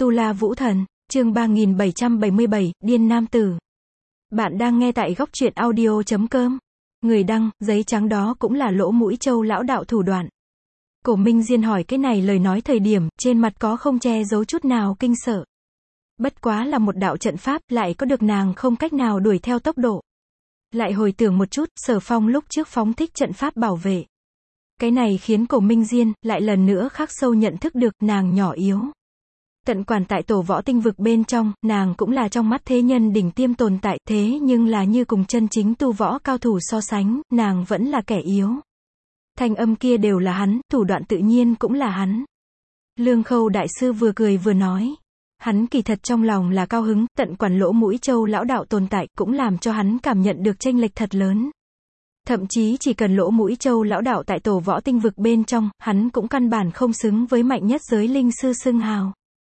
Tu La Vũ Thần, chương 3777, Điên Nam Tử. Bạn đang nghe tại góc truyện audio.com. Người đăng, giấy trắng đó cũng là lỗ mũi châu lão đạo thủ đoạn. Cổ Minh Diên hỏi cái này lời nói thời điểm, trên mặt có không che giấu chút nào kinh sợ. Bất quá là một đạo trận pháp, lại có được nàng không cách nào đuổi theo tốc độ. Lại hồi tưởng một chút, Sở Phong lúc trước phóng thích trận pháp bảo vệ. Cái này khiến Cổ Minh Diên, lại lần nữa khắc sâu nhận thức được, nàng nhỏ yếu. Tận quản tại tổ võ tinh vực bên trong, nàng cũng là trong mắt thế nhân đỉnh tiêm tồn tại, thế nhưng là như cùng chân chính tu võ cao thủ so sánh, nàng vẫn là kẻ yếu. Thanh âm kia đều là hắn, thủ đoạn tự nhiên cũng là hắn. Lương Khâu đại sư vừa cười vừa nói. Hắn kỳ thật trong lòng là cao hứng, tận quản lỗ mũi châu lão đạo tồn tại, cũng làm cho hắn cảm nhận được chênh lệch thật lớn. Thậm chí chỉ cần lỗ mũi châu lão đạo tại tổ võ tinh vực bên trong, hắn cũng căn bản không xứng với mạnh nhất giới linh sư xưng hào.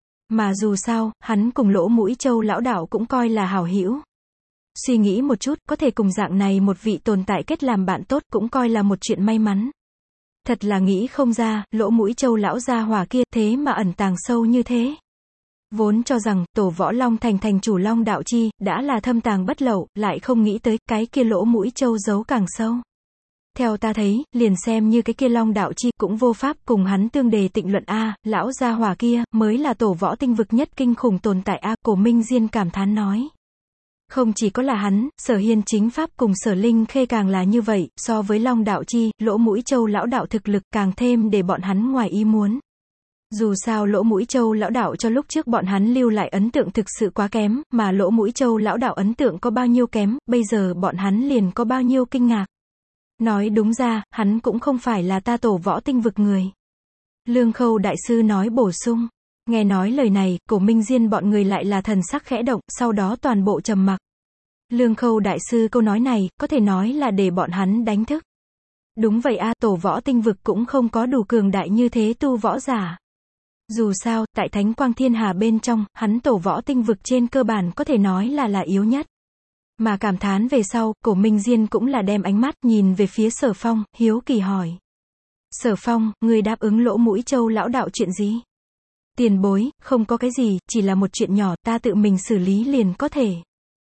Mà dù sao, hắn cùng lỗ mũi châu lão đạo cũng coi là hảo hữu. Suy nghĩ một chút, có thể cùng dạng này một vị tồn tại kết làm bạn tốt cũng coi là một chuyện may mắn. Thật là nghĩ không ra, lỗ mũi châu lão gia hỏa kia thế mà ẩn tàng sâu như thế. Vốn cho rằng, tổ võ Long Thành thành chủ Long Đạo Chi, đã là thâm tàng bất lậu, lại không nghĩ tới, cái kia lỗ mũi châu giấu càng sâu. Theo ta thấy, liền xem như cái kia Long Đạo Chi, cũng vô pháp cùng hắn tương đề tịnh luận a, lão gia hỏa kia, mới là tổ võ tinh vực nhất kinh khủng tồn tại a, Cổ Minh Diên cảm thán nói. Không chỉ có là hắn, Sở Hiên chính pháp cùng Sở Linh Khê càng là như vậy, so với Long Đạo Chi, lỗ mũi châu lão đạo thực lực càng thêm để bọn hắn ngoài ý muốn. Dù sao lỗ mũi châu lão đạo cho lúc trước bọn hắn lưu lại ấn tượng thực sự quá kém, mà lỗ mũi châu lão đạo ấn tượng có bao nhiêu kém, bây giờ bọn hắn liền có bao nhiêu kinh ngạc. Nói đúng ra, hắn cũng không phải là ta tổ võ tinh vực người. Lương Khâu đại sư nói bổ sung. Nghe nói lời này, Cổ Minh Diên bọn người lại là thần sắc khẽ động, sau đó toàn bộ trầm mặc. Lương Khâu đại sư câu nói này, có thể nói là để bọn hắn đánh thức. Đúng vậy a, tổ võ tinh vực cũng không có đủ cường đại như thế tu võ giả. Dù sao, tại Thánh Quang Thiên Hà bên trong, hắn tổ võ tinh vực trên cơ bản có thể nói là yếu nhất. Mà cảm thán về sau, Cổ Minh Diên cũng là đem ánh mắt nhìn về phía Sở Phong, hiếu kỳ hỏi. Sở Phong, người đáp ứng lỗ mũi châu lão đạo chuyện gì? Tiền bối, không có cái gì, chỉ là một chuyện nhỏ, ta tự mình xử lý liền có thể.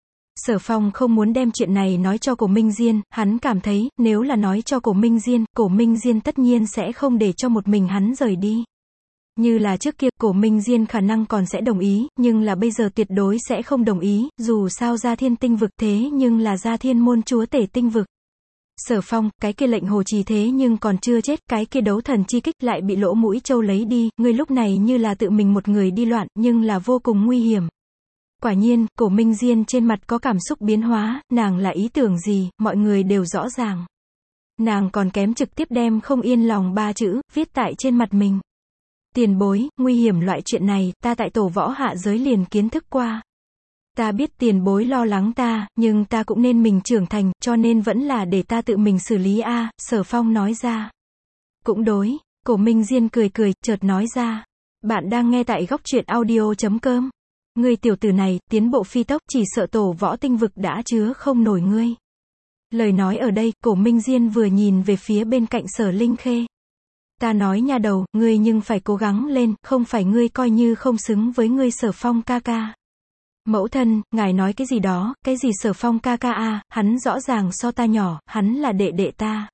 Sở Phong không muốn đem chuyện này nói cho Cổ Minh Diên, hắn cảm thấy, nếu là nói cho Cổ Minh Diên tất nhiên sẽ không để cho một mình hắn rời đi. Như là trước kia, Cổ Minh Diên khả năng còn sẽ đồng ý, nhưng là bây giờ tuyệt đối sẽ không đồng ý, dù sao Gia Thiên tinh vực thế nhưng là Gia Thiên môn chúa tể tinh vực. Sở Phong, cái kia lệnh hồ trì thế nhưng còn chưa chết, cái kia đấu thần chi kích lại bị lỗ mũi châu lấy đi, ngươi lúc này như là tự mình một người đi loạn, nhưng là vô cùng nguy hiểm. Quả nhiên, Cổ Minh Diên trên mặt có cảm xúc biến hóa, nàng là ý tưởng gì, mọi người đều rõ ràng. Nàng còn kém trực tiếp đem không yên lòng ba chữ, viết tại trên mặt mình. Tiền bối, nguy hiểm loại chuyện này, ta tại tổ võ hạ giới liền kiến thức qua. Ta biết tiền bối lo lắng ta, nhưng ta cũng nên mình trưởng thành, cho nên vẫn là để ta tự mình xử lý a, Sở Phong nói ra. Cũng đối, Cổ Minh Diên cười cười, chợt nói ra. Bạn đang nghe tại góc truyện audio.com. Ngươi tiểu tử này, tiến bộ phi tốc, chỉ sợ tổ võ tinh vực đã chứa không nổi ngươi. Lời nói ở đây, Cổ Minh Diên vừa nhìn về phía bên cạnh Sở Linh Khê. Ta nói nha đầu, ngươi nhưng phải cố gắng lên, không phải ngươi coi như không xứng với ngươi Sở Phong ca ca. Mẫu thân, ngài nói cái gì đó, cái gì Sở Phong ca ca a, hắn rõ ràng so ta nhỏ, hắn là đệ đệ ta.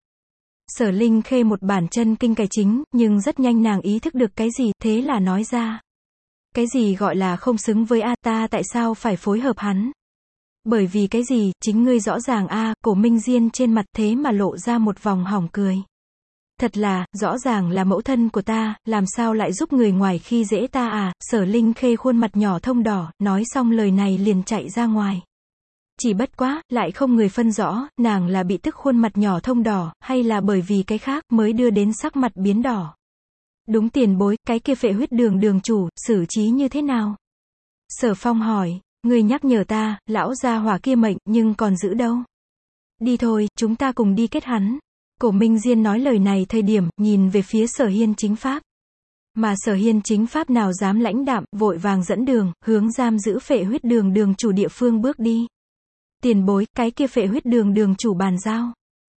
Sở Linh Khê một bản chân kinh cải chính, nhưng rất nhanh nàng ý thức được cái gì, thế là nói ra. Cái gì gọi là không xứng với a, ta tại sao phải phối hợp hắn? Bởi vì cái gì, chính ngươi rõ ràng a, Cổ Minh Diên trên mặt thế mà lộ ra một vòng hỏng cười. Thật là, rõ ràng là mẫu thân của ta, làm sao lại giúp người ngoài khi dễ ta à, Sở Linh Khê khuôn mặt nhỏ thông đỏ, nói xong lời này liền chạy ra ngoài. Chỉ bất quá, lại không người phân rõ, nàng là bị tức khuôn mặt nhỏ thông đỏ, hay là bởi vì cái khác mới đưa đến sắc mặt biến đỏ. Đúng tiền bối, cái kia phệ huyết đường chủ, xử trí như thế nào? Sở Phong hỏi, người nhắc nhở ta, lão gia hỏa kia mệnh, nhưng còn giữ đâu? Đi thôi, chúng ta cùng đi kết hắn. Cổ Minh Diên nói lời này thời điểm, nhìn về phía Sở Hiên chính pháp. Mà Sở Hiên chính pháp nào dám lãnh đạm, vội vàng dẫn đường, hướng giam giữ phệ huyết đường chủ địa phương bước đi. Tiền bối, cái kia phệ huyết đường chủ bàn giao.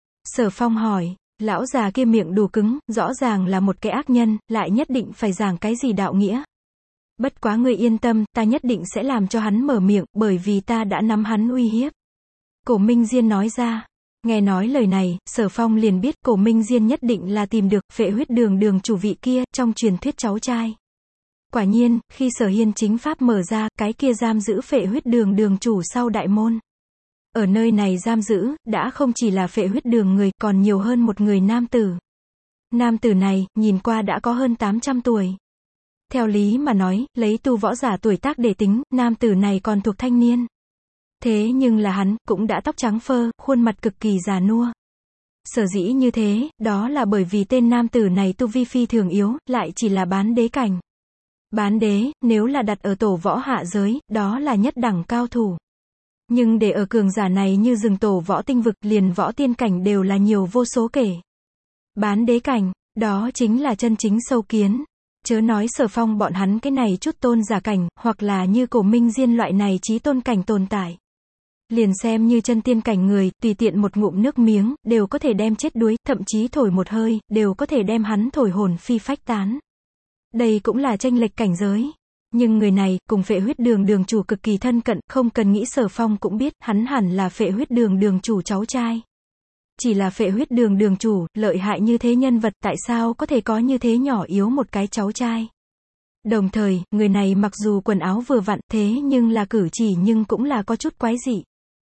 Sở Phong hỏi, lão già kia miệng đủ cứng, rõ ràng là một cái ác nhân, lại nhất định phải giảng cái gì đạo nghĩa. Bất quá ngươi yên tâm, ta nhất định sẽ làm cho hắn mở miệng, bởi vì ta đã nắm hắn uy hiếp. Cổ Minh Diên nói ra. Nghe nói lời này, Sở Phong liền biết Cổ Minh Diên nhất định là tìm được Phệ Huyết Đường đường chủ vị kia, trong truyền thuyết cháu trai. Quả nhiên, khi Sở Hiên chính pháp mở ra, cái kia giam giữ Phệ Huyết Đường đường chủ sau đại môn. Ở nơi này giam giữ, đã không chỉ là Phệ Huyết Đường người, còn nhiều hơn một người nam tử. Nam tử này, nhìn qua đã có hơn 800 tuổi. Theo lý mà nói, lấy tu võ giả tuổi tác để tính, nam tử này còn thuộc thanh niên. Thế nhưng là hắn, cũng đã tóc trắng phơ, khuôn mặt cực kỳ già nua. Sở dĩ như thế, đó là bởi vì tên nam tử này tu vi phi thường yếu, lại chỉ là bán đế cảnh. Bán đế, nếu là đặt ở tổ võ hạ giới, đó là nhất đẳng cao thủ. Nhưng để ở cường giả này như rừng tổ võ tinh vực, liền võ tiên cảnh đều là nhiều vô số kể. Bán đế cảnh, đó chính là chân chính sâu kiến. Chớ nói Sở Phong bọn hắn cái này chút tôn giả cảnh, hoặc là như Cổ Minh Diên loại này chí tôn cảnh tồn tại. Liền xem như chân tiên cảnh người, tùy tiện một ngụm nước miếng, đều có thể đem chết đuối, thậm chí thổi một hơi, đều có thể đem hắn thổi hồn phi phách tán. Đây cũng là chênh lệch cảnh giới. Nhưng người này, cùng Phệ Huyết Đường đường chủ cực kỳ thân cận, không cần nghĩ Sở Phong cũng biết, hắn hẳn là Phệ Huyết Đường đường chủ cháu trai. Chỉ là Phệ Huyết Đường đường chủ, lợi hại như thế nhân vật, tại sao có thể có như thế nhỏ yếu một cái cháu trai. Đồng thời, người này mặc dù quần áo vừa vặn, thế nhưng là cử chỉ nhưng cũng là có chút quái dị.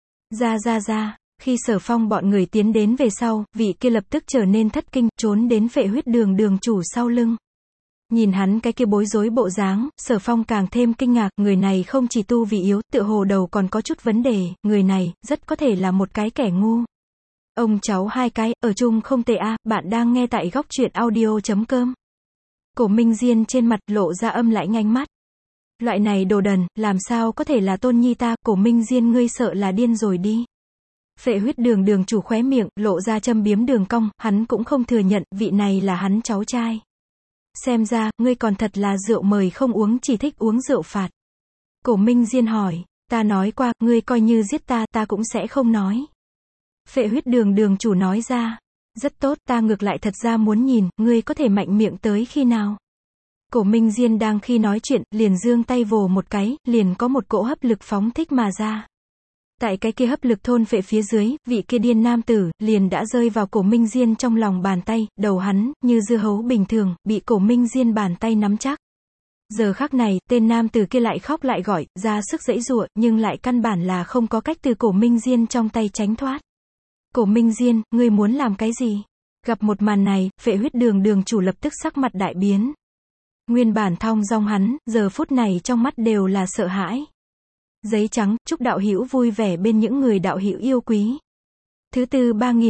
Ra, khi Sở Phong bọn người tiến đến về sau, vị kia lập tức trở nên thất kinh, trốn đến Phệ Huyết Đường đường chủ sau lưng. Nhìn hắn cái kia bối rối bộ dáng, Sở Phong càng thêm kinh ngạc, người này không chỉ tu vì yếu, tựa hồ đầu còn có chút vấn đề, người này, rất có thể là một cái kẻ ngu. Ông cháu hai cái, ở chung không tệ a, bạn đang nghe tại góc truyện audio.com. Cổ Minh Diên trên mặt lộ ra âm lãnh ánh mắt. Loại này đồ đần, làm sao có thể là tôn nhi ta, Cổ Minh Diên ngươi sợ là điên rồi đi. Phệ Huyết Đường đường chủ khóe miệng, lộ ra châm biếm đường cong, hắn cũng không thừa nhận, vị này là hắn cháu trai. Xem ra, ngươi còn thật là rượu mời không uống, chỉ thích uống rượu phạt. Cổ Minh Diên hỏi, ta nói qua, ngươi coi như giết ta, ta cũng sẽ không nói. Phệ Huyết Đường đường chủ nói ra, rất tốt, ta ngược lại thật ra muốn nhìn, ngươi có thể mạnh miệng tới khi nào. Cổ Minh Diên đang khi nói chuyện, liền giương tay vồ một cái, liền có một cỗ hấp lực phóng thích mà ra. Tại cái kia hấp lực thôn phệ phía dưới, vị kia điên nam tử, liền đã rơi vào Cổ Minh Diên trong lòng bàn tay, đầu hắn, như dưa hấu bình thường, bị Cổ Minh Diên bàn tay nắm chắc. Giờ khắc này, tên nam tử kia lại khóc lại gọi, ra sức giãy giụa, nhưng lại căn bản là không có cách từ Cổ Minh Diên trong tay tránh thoát. Cổ Minh Diên, ngươi muốn làm cái gì? Gặp một màn này, Phệ Huyết Đường đường chủ lập tức sắc mặt đại biến. Nguyên bản thong dong hắn, giờ phút này trong mắt đều là sợ hãi. Giấy trắng, chúc đạo hữu vui vẻ bên những người đạo hữu yêu quý. Thứ tư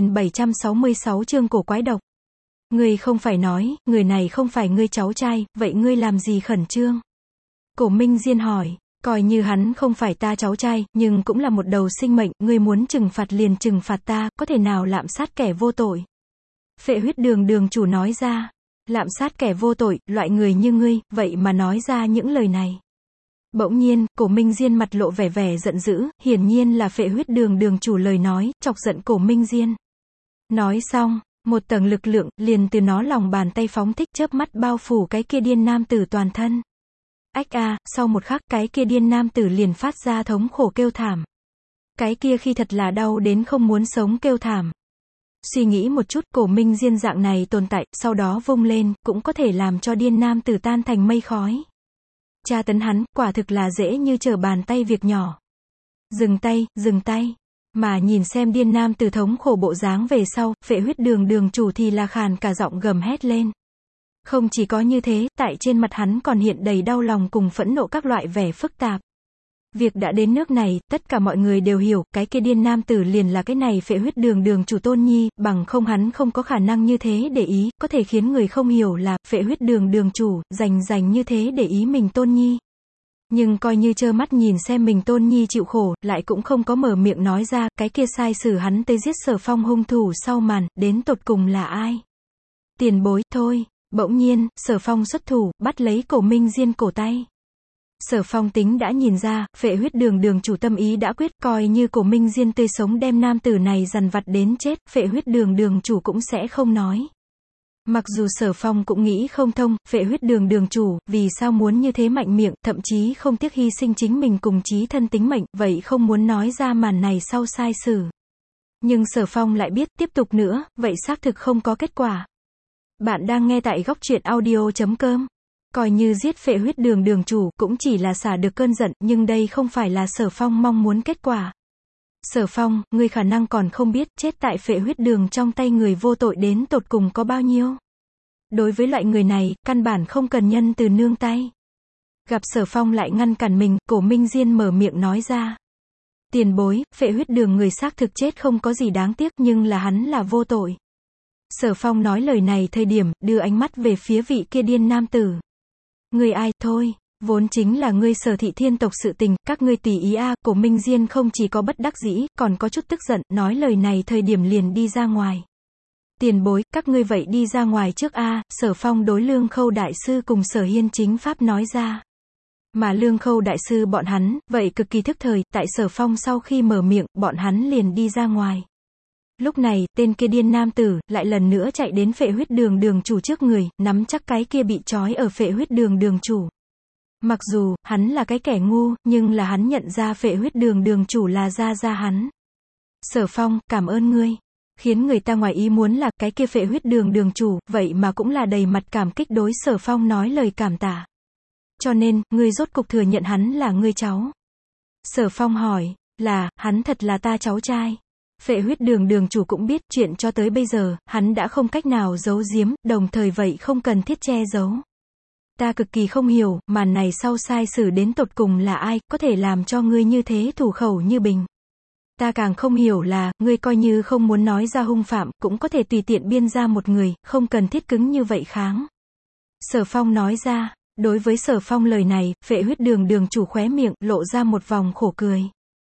3766 chương cổ quái độc. Ngươi không phải nói, người này không phải ngươi cháu trai, vậy ngươi làm gì khẩn trương? Cổ Minh Diên hỏi, coi như hắn không phải ta cháu trai, nhưng cũng là một đầu sinh mệnh, ngươi muốn trừng phạt liền trừng phạt ta, có thể nào lạm sát kẻ vô tội? Phệ Huyết Đường đường chủ nói ra, lạm sát kẻ vô tội, loại người như ngươi, vậy mà nói ra những lời này. Bỗng nhiên, Cổ Minh Diên mặt lộ vẻ giận dữ, hiển nhiên là Phệ Huyết Đường đường chủ lời nói, chọc giận Cổ Minh Diên. Nói xong, một tầng lực lượng, liền từ nó lòng bàn tay phóng thích chớp mắt bao phủ cái kia điên nam tử toàn thân. Ách a, sau một khắc, cái kia điên nam tử liền phát ra thống khổ kêu thảm. Cái kia khi thật là đau đến không muốn sống kêu thảm. Suy nghĩ một chút, Cổ Minh Diên dạng này tồn tại, sau đó vung lên, cũng có thể làm cho điên nam tử tan thành mây khói. Tra tấn hắn, quả thực là dễ như trở bàn tay việc nhỏ. Dừng tay. Mà nhìn xem điên nam tử thống khổ bộ dáng về sau, Phệ Huyết Đường đường chủ thì là khàn cả giọng gầm hét lên. Không chỉ có như thế, tại trên mặt hắn còn hiện đầy đau lòng cùng phẫn nộ các loại vẻ phức tạp. Việc đã đến nước này, tất cả mọi người đều hiểu, cái kia điên nam tử liền là cái này Phệ Huyết Đường đường chủ tôn nhi, bằng không hắn không có khả năng như thế để ý, có thể khiến người không hiểu là, Phệ Huyết Đường đường chủ, dành như thế để ý mình tôn nhi. Nhưng coi như trơ mắt nhìn xem mình tôn nhi chịu khổ, lại cũng không có mở miệng nói ra, cái kia sai sử hắn tới giết Sở Phong hung thủ sau màn, đến tột cùng là ai? Tiền bối, thôi. Bỗng nhiên, Sở Phong xuất thủ, bắt lấy Cổ Minh Diên cổ tay. Sở Phong tính đã nhìn ra, Phệ Huyết Đường đường chủ tâm ý đã quyết, coi như Cổ Minh Diên tươi sống đem nam tử này dằn vặt đến chết, Phệ Huyết Đường đường chủ cũng sẽ không nói. Mặc dù Sở Phong cũng nghĩ không thông, phệ huyết đường đường chủ, vì sao muốn như thế mạnh miệng, thậm chí không tiếc hy sinh chính mình cùng chí thân tính mệnh, vậy không muốn nói ra màn này sau sai sử. Nhưng Sở Phong lại biết, tiếp tục nữa, vậy xác thực không có kết quả. Bạn đang nghe tại góc truyện audio.com. Coi như giết phệ huyết đường đường chủ, cũng chỉ là xả được cơn giận, nhưng đây không phải là Sở Phong mong muốn kết quả. Sở Phong, ngươi khả năng còn không biết, chết tại phệ huyết đường trong tay người vô tội đến tột cùng có bao nhiêu. Đối với loại người này, căn bản không cần nhân từ nương tay. Gặp Sở Phong lại ngăn cản mình, Cổ Minh Diên mở miệng nói ra. Tiền bối, phệ huyết đường người xác thực chết không có gì đáng tiếc, nhưng là hắn là vô tội. Sở Phong nói lời này thời điểm, đưa ánh mắt về phía vị kia điên nam tử. Người ai, thôi, vốn chính là ngươi Sở thị thiên tộc sự tình, các ngươi tùy ý a. Cổ Minh Diên không chỉ có bất đắc dĩ, còn có chút tức giận, nói lời này thời điểm liền đi ra ngoài. Tiền bối, các ngươi vậy đi ra ngoài trước a. Sở Phong đối Lương Khâu đại sư cùng Sở Hiên chính pháp nói ra. Mà Lương Khâu đại sư bọn hắn, vậy cực kỳ thức thời, tại Sở Phong sau khi mở miệng, bọn hắn liền đi ra ngoài. Lúc này, tên kia điên nam tử, lại lần nữa chạy đến phệ huyết đường đường chủ trước người, nắm chắc cái kia bị trói ở phệ huyết đường đường chủ. Mặc dù, hắn là cái kẻ ngu, nhưng là hắn nhận ra phệ huyết đường đường chủ là gia hắn. Sở Phong, cảm ơn ngươi. Khiến người ta ngoài ý muốn là, cái kia phệ huyết đường đường chủ, vậy mà cũng là đầy mặt cảm kích đối Sở Phong nói lời cảm tạ. Cho nên, ngươi rốt cục thừa nhận hắn là ngươi cháu. Sở Phong hỏi, hắn thật là ta cháu trai. Phệ huyết đường đường chủ cũng biết, chuyện cho tới bây giờ, hắn đã không cách nào giấu giếm, đồng thời vậy không cần thiết che giấu. Ta cực kỳ không hiểu, màn này sau sai sử đến tột cùng là ai, có thể làm cho ngươi như thế thủ khẩu như bình. Ta càng không hiểu là, ngươi coi như không muốn nói ra hung phạm, cũng có thể tùy tiện biên ra một người, không cần thiết cứng như vậy kháng. Sở Phong nói ra, đối với Sở Phong lời này, phệ huyết đường đường chủ khóe miệng, lộ ra một vòng khổ cười.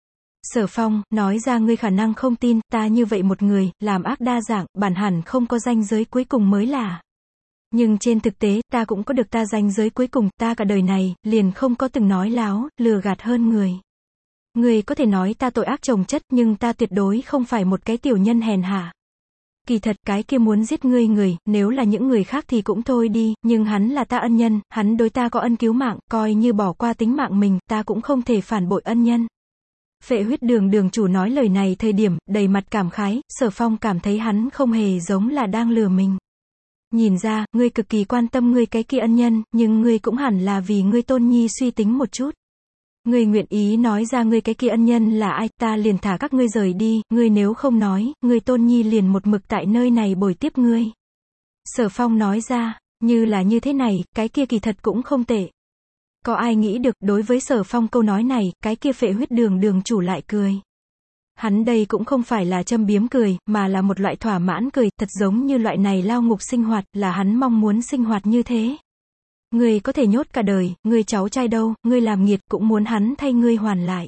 Sở Phong, nói ra ngươi khả năng không tin, ta như vậy một người, làm ác đa dạng, bản hẳn không có ranh giới cuối cùng mới là. Nhưng trên thực tế, ta cũng có được ta ranh giới cuối cùng, ta cả đời này, liền không có từng nói láo, lừa gạt hơn người. Ngươi có thể nói ta tội ác chồng chất, nhưng ta tuyệt đối không phải một cái tiểu nhân hèn hạ. Kỳ thật cái kia muốn giết ngươi người, nếu là những người khác thì cũng thôi đi, nhưng hắn là ta ân nhân, hắn đối ta có ân cứu mạng, coi như bỏ qua tính mạng mình, ta cũng không thể phản bội ân nhân. Phệ huyết đường đường chủ nói lời này thời điểm, đầy mặt cảm khái, Sở Phong cảm thấy hắn không hề giống là đang lừa mình. Nhìn ra, ngươi cực kỳ quan tâm ngươi cái kia ân nhân, nhưng ngươi cũng hẳn là vì ngươi tôn nhi suy tính một chút. Ngươi nguyện ý nói ra ngươi cái kia ân nhân là ai, ta liền thả các ngươi rời đi, ngươi nếu không nói, ngươi tôn nhi liền một mực tại nơi này bồi tiếp ngươi. Sở Phong nói ra, như là như thế này, cái kia kỳ thật cũng không tệ. Có ai nghĩ được, đối với Sở Phong câu nói này, cái kia phệ huyết đường đường chủ lại cười. Hắn đây cũng không phải là châm biếm cười, mà là một loại thỏa mãn cười, thật giống như loại này lao ngục sinh hoạt, là hắn mong muốn sinh hoạt như thế. Ngươi có thể nhốt cả đời, ngươi cháu trai đâu, ngươi làm nghiệt, cũng muốn hắn thay ngươi hoàn lại.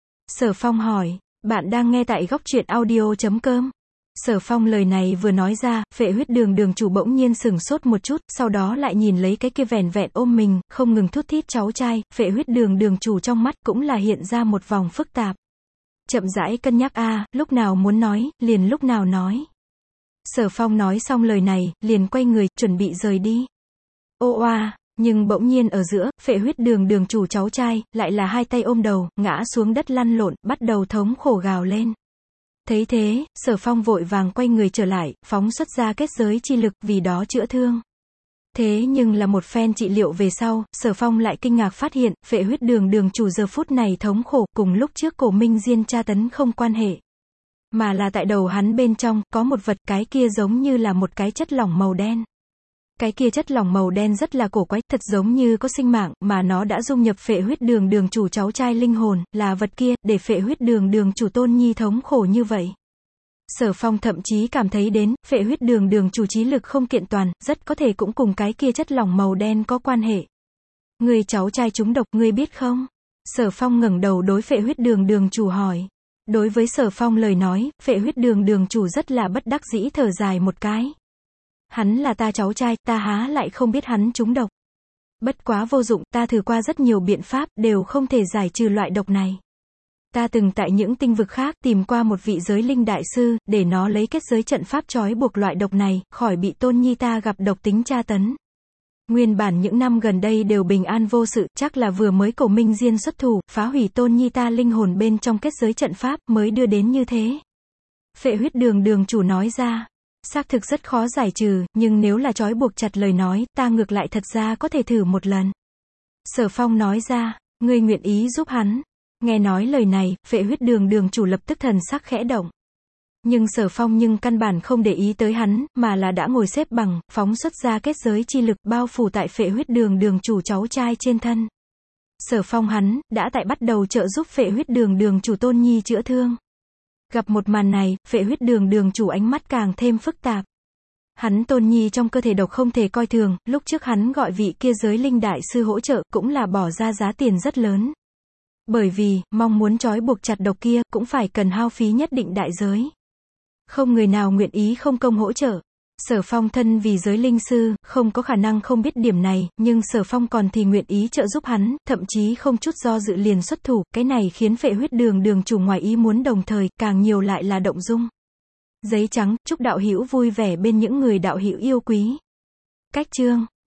Sở Phong hỏi, bạn đang nghe tại góc truyện audio.com. Sở Phong lời này vừa nói ra, phệ huyết đường đường chủ bỗng nhiên sửng sốt một chút, sau đó lại nhìn lấy cái kia vẻn vẹn ôm mình, không ngừng thút thít cháu trai, phệ huyết đường đường chủ trong mắt cũng là hiện ra một vòng phức tạp. Chậm rãi cân nhắc lúc nào muốn nói, liền lúc nào nói. Sở Phong nói xong lời này, liền quay người, chuẩn bị rời đi. Ô oa, nhưng bỗng nhiên ở giữa, phệ huyết đường đường chủ cháu trai, lại là hai tay ôm đầu, ngã xuống đất lăn lộn, bắt đầu thống khổ gào lên. Thấy thế, Sở Phong vội vàng quay người trở lại, phóng xuất ra kết giới chi lực, vì đó chữa thương. Thế nhưng là một phen trị liệu về sau, Sở Phong lại kinh ngạc phát hiện, phệ huyết đường đường chủ giờ phút này thống khổ, cùng lúc trước Cổ Minh Diên tra tấn không quan hệ. Mà là tại đầu hắn bên trong, có một vật, cái kia giống như là một cái chất lỏng màu đen. Cái kia chất lỏng màu đen rất là cổ quái, thật giống như có sinh mạng, mà nó đã dung nhập phệ huyết đường đường chủ cháu trai linh hồn, là vật kia, để phệ huyết đường đường chủ tôn nhi thống khổ như vậy. Sở Phong thậm chí cảm thấy đến, phệ huyết đường đường chủ trí lực không kiện toàn, rất có thể cũng cùng cái kia chất lỏng màu đen có quan hệ. Người cháu trai trúng độc, ngươi biết không? Sở Phong ngẩng đầu đối phệ huyết đường đường chủ hỏi. Đối với Sở Phong lời nói, phệ huyết đường đường chủ rất là bất đắc dĩ thở dài một cái. Hắn là ta cháu trai, ta há lại không biết hắn trúng độc. Bất quá vô dụng, ta thử qua rất nhiều biện pháp, đều không thể giải trừ loại độc này. Ta từng tại những tinh vực khác tìm qua một vị giới linh đại sư, để nó lấy kết giới trận pháp trói buộc loại độc này, khỏi bị tôn nhi ta gặp độc tính tra tấn. Nguyên bản những năm gần đây đều bình an vô sự, chắc là vừa mới Cổ Minh Diên xuất thủ, phá hủy tôn nhi ta linh hồn bên trong kết giới trận pháp, mới đưa đến như thế. Phệ huyết đường đường chủ nói ra. Xác thực rất khó giải trừ, nhưng nếu là trói buộc chặt lời nói, ta ngược lại thật ra có thể thử một lần. Sở Phong nói ra, ngươi nguyện ý giúp hắn. Nghe nói lời này, phệ huyết đường đường chủ lập tức thần sắc khẽ động. Nhưng Sở Phong căn bản không để ý tới hắn, mà là đã ngồi xếp bằng, phóng xuất ra kết giới chi lực bao phủ tại phệ huyết đường đường chủ cháu trai trên thân. Sở Phong hắn, đã tại bắt đầu trợ giúp phệ huyết đường đường chủ tôn nhi chữa thương. Gặp một màn này, phệ huyết đường đường chủ ánh mắt càng thêm phức tạp. Hắn tôn nhi trong cơ thể độc không thể coi thường, lúc trước hắn gọi vị kia giới linh đại sư hỗ trợ, cũng là bỏ ra giá tiền rất lớn. Bởi vì, mong muốn trói buộc chặt độc kia, cũng phải cần hao phí nhất định đại giới. Không người nào nguyện ý không công hỗ trợ. Sở Phong thân vì giới linh sư, không có khả năng không biết điểm này, nhưng Sở Phong còn thì nguyện ý trợ giúp hắn, thậm chí không chút do dự liền xuất thủ, cái này khiến phệ huyết đường đường chủ ngoài ý muốn, đồng thời, càng nhiều lại là động dung. Giấy trắng, chúc đạo hữu vui vẻ bên những người đạo hữu yêu quý. Cách chương